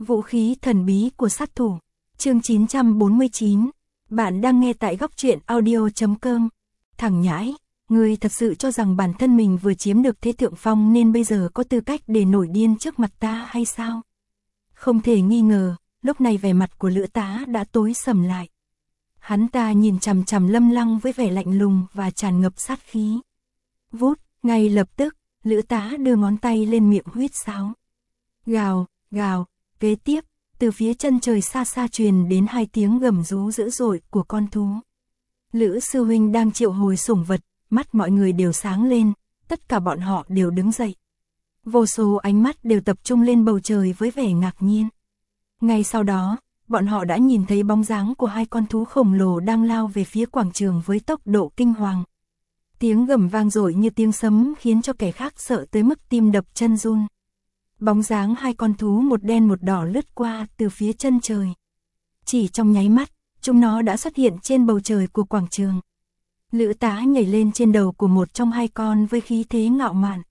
Vũ khí thần bí của sát thủ. Chương 949. Bạn đang nghe tại góc truyện audio.com. Thằng nhãi, ngươi thật sự cho rằng bản thân mình vừa chiếm được thế thượng phong nên bây giờ có tư cách để nổi điên trước mặt ta hay sao? Không thể nghi ngờ, lúc này vẻ mặt của Lữ Tá đã tối sầm lại. Hắn ta nhìn chằm chằm Lâm Lăng với vẻ lạnh lùng và tràn ngập sát khí. Vút, ngay lập tức, Lữ Tá đưa ngón tay lên miệng huýt sáo. Gào, gào, kế tiếp, từ phía chân trời xa xa truyền đến hai tiếng gầm rú dữ dội của con thú. Lữ sư huynh đang triệu hồi sủng vật, mắt mọi người đều sáng lên, tất cả bọn họ đều đứng dậy. Vô số ánh mắt đều tập trung lên bầu trời với vẻ ngạc nhiên. Ngay sau đó, bọn họ đã nhìn thấy bóng dáng của hai con thú khổng lồ đang lao về phía quảng trường với tốc độ kinh hoàng. Tiếng gầm vang dội như tiếng sấm khiến cho kẻ khác sợ tới mức tim đập chân run. Bóng dáng hai con thú một đen một đỏ lướt qua từ phía chân trời. Chỉ trong nháy mắt, chúng nó đã xuất hiện trên bầu trời của quảng trường. Lữ Tá nhảy lên trên đầu của một trong hai con với khí thế ngạo mạn.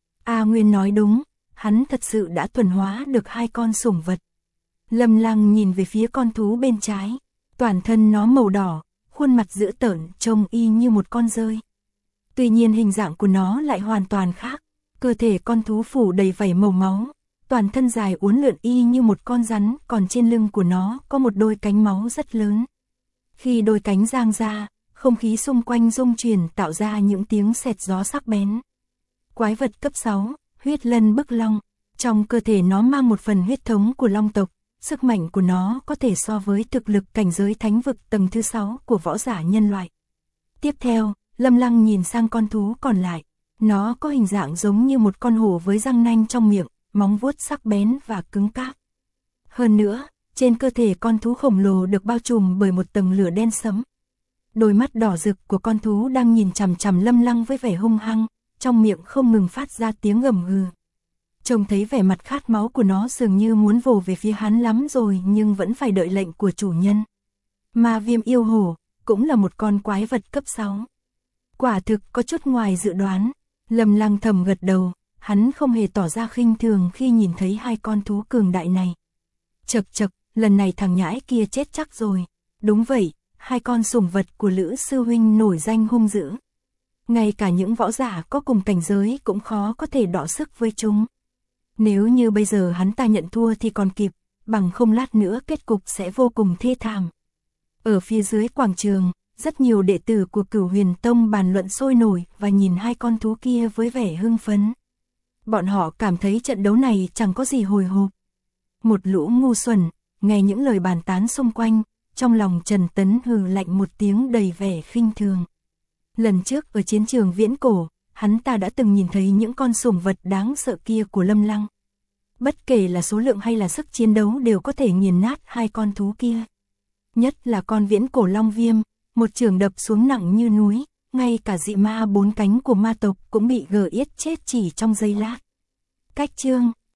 A Nguyên nói đúng, hắn thật sự đã thuần hóa được hai con sủng vật. Lâm Lăng nhìn về phía con thú bên trái, toàn thân nó màu đỏ, khuôn mặt dữ tợn trông y như một con dơi. Tuy nhiên hình dạng của nó lại hoàn toàn khác, cơ thể con thú phủ đầy vảy màu máu, toàn thân dài uốn lượn y như một con rắn, còn trên lưng của nó có một đôi cánh máu rất lớn. Khi đôi cánh giang ra, không khí xung quanh rung chuyển tạo ra những tiếng xẹt gió sắc bén. Quái vật cấp 6, huyết lân bức long, trong cơ thể nó mang một phần huyết thống của long tộc, sức mạnh của nó có thể so với thực lực cảnh giới thánh vực tầng thứ 6 của võ giả nhân loại. Tiếp theo, Lâm Lăng nhìn sang con thú còn lại, nó có hình dạng giống như một con hổ với răng nanh trong miệng, móng vuốt sắc bén và cứng cáp. Hơn nữa, trên cơ thể con thú khổng lồ được bao trùm bởi một tầng lửa đen sẫm. Đôi mắt đỏ rực của con thú đang nhìn chằm chằm Lâm Lăng với vẻ hung hăng, trong miệng không ngừng phát ra tiếng gầm gừ. Trông thấy vẻ mặt khát máu của nó dường như muốn vồ về phía hắn lắm rồi nhưng vẫn phải đợi lệnh của chủ nhân. Ma viêm yêu hổ, cũng là một con quái vật cấp 6. Quả thực có chút ngoài dự đoán, Lâm Lăng thầm gật đầu, hắn không hề tỏ ra khinh thường khi nhìn thấy hai con thú cường đại này. Chậc chậc, lần này thằng nhãi kia chết chắc rồi. Đúng vậy, hai con sủng vật của Lữ sư huynh nổi danh hung dữ. Ngay cả những võ giả có cùng cảnh giới cũng khó có thể đọ sức với chúng. Nếu như bây giờ hắn ta nhận thua thì còn kịp, bằng không lát nữa kết cục sẽ vô cùng thê thảm. Ở phía dưới quảng trường, rất nhiều đệ tử của Cửu Huyền Tông bàn luận sôi nổi và nhìn hai con thú kia với vẻ hưng phấn. Bọn họ cảm thấy trận đấu này chẳng có gì hồi hộp. Một lũ ngu xuẩn, nghe những lời bàn tán xung quanh, trong lòng Trần Tấn hừ lạnh một tiếng đầy vẻ khinh thường. Lần trước ở chiến trường viễn cổ, hắn ta đã từng nhìn thấy những con sủng vật đáng sợ kia của Lâm Lăng. Bất kể là số lượng hay là sức chiến đấu đều có thể nghiền nát hai con thú kia. Nhất là con viễn cổ long viêm, một chưởng đập xuống nặng như núi, ngay cả dị ma 4 cánh của ma tộc cũng bị gờ yết chết chỉ trong giây lát. Cách chương